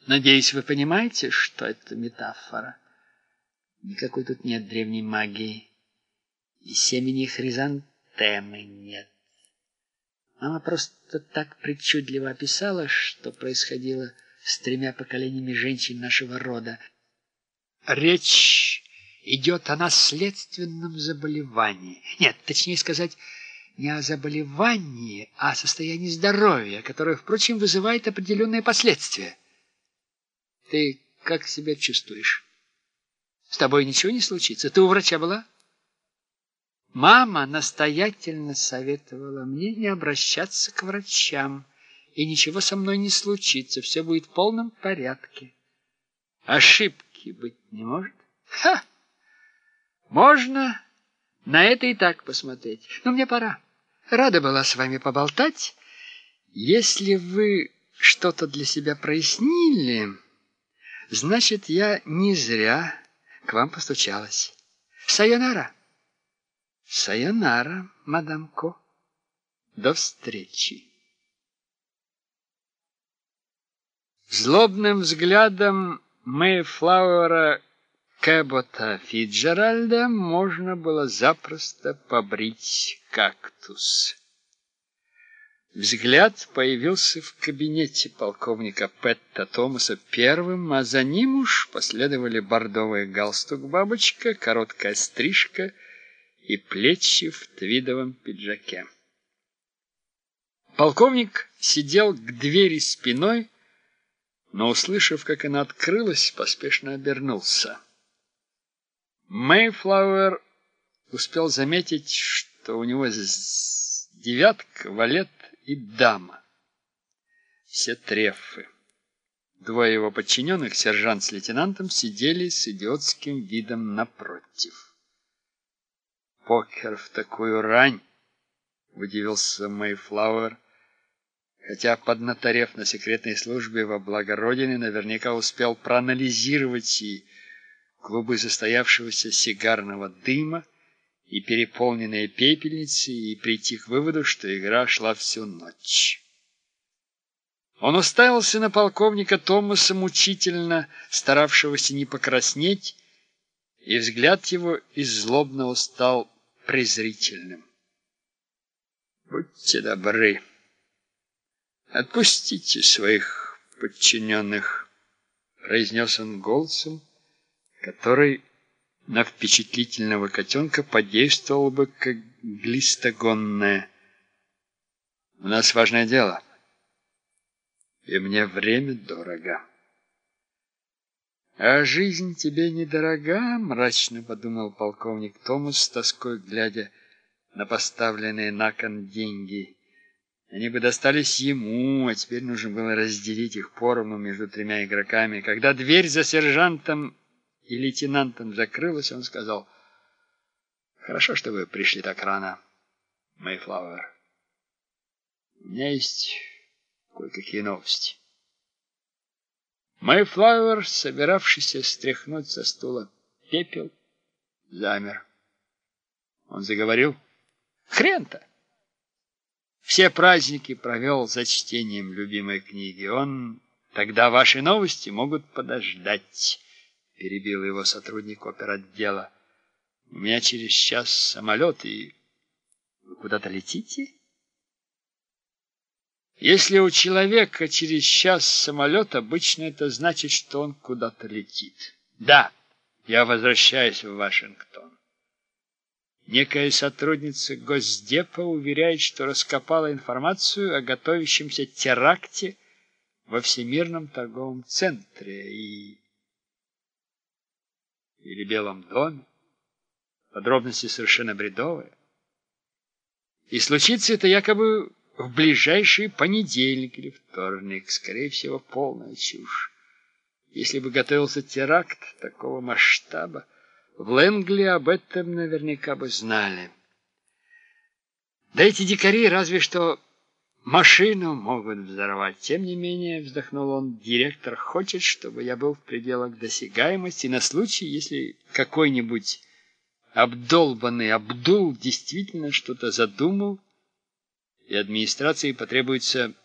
Надеюсь, вы понимаете, что это метафора. Никакой тут нет древней магии. И семени хризантемы нет. Мама просто так причудливо описала, что происходило с 3 поколениями женщин нашего рода. Речь идет о наследственном заболевании. Нет, точнее сказать, не о заболевании, а о состоянии здоровья, которое, впрочем, вызывает определенные последствия. Ты как себя чувствуешь? С тобой ничего не случится? Ты у врача была? Мама настоятельно советовала мне не обращаться к врачам, и ничего со мной не случится, все будет в полном порядке. Ошибки быть не может? Ха! Можно на это и так посмотреть. Но мне пора. Рада была с вами поболтать. Если вы что-то для себя прояснили, значит, я не зря к вам постучалась. Сайонара. Сайонара, мадам Ко. До встречи. Злобным взглядом Мэйфлауэра Кэббота Фицджеральда можно было запросто побрить кактус. Взгляд появился в кабинете полковника Пэтта Томаса первым, а за ним уж последовали бордовый галстук-бабочка, короткая стрижка и плечи в твидовом пиджаке. Полковник сидел к двери спиной, но, услышав, как она открылась, поспешно обернулся. Мэйфлауэр успел заметить, что у него девятка, валет и дама. Все треффы. 2 его подчиненных, сержант с лейтенантом, сидели с идиотским видом напротив. «Покер в такую рань!» — удивился Мэйфлауэр, хотя, поднаторев на секретной службе во благо Родины, наверняка успел проанализировать и клубы застоявшегося сигарного дыма, и переполненные пепельницы, и прийти к выводу, что игра шла всю ночь. Он уставился на полковника Томаса мучительно, старавшегося не покраснеть, и взгляд его из злобного стал презрительным. «Будьте добры, отпустите своих подчиненных», — произнес он голосом, который на впечатлительного котенка подействовал бы как глистогонное. «У нас важное дело, и мне время дорого». «А жизнь тебе недорога?» — мрачно подумал полковник Томас, с тоской глядя на поставленные на кон деньги. Они бы достались ему, а теперь нужно было разделить их поровну между 3 игроками. Когда дверь за сержантом и лейтенантом закрылась, он сказал: «Хорошо, что вы пришли так рано, Мэйфлауэр. У меня есть кое-какие новости». Мэйфлауэр, собиравшийся стряхнуть со стула пепел, замер. Он заговорил: «Хрен-то! Все праздники провел за чтением любимой книги. Тогда ваши новости могут подождать», — перебил его сотрудник оперотдела. «У меня через час самолет, и вы куда-то летите?» Если у человека через час самолет, обычно это значит, что он куда-то летит. Да, я возвращаюсь в Вашингтон. Некая сотрудница Госдепа уверяет, что раскопала информацию о готовящемся теракте во Всемирном торговом центре или Белом доме. Подробности совершенно бредовые. И случится это якобы в ближайший понедельник или вторник. Скорее всего, полная чушь. Если бы готовился теракт такого масштаба, в Лэнгли об этом наверняка бы знали. Да эти дикари разве что машину могут взорвать. Тем не менее, вздохнул он, директор хочет, чтобы я был в пределах досягаемости на случай, если какой-нибудь обдолбанный Абдул действительно что-то задумал, и администрации потребуется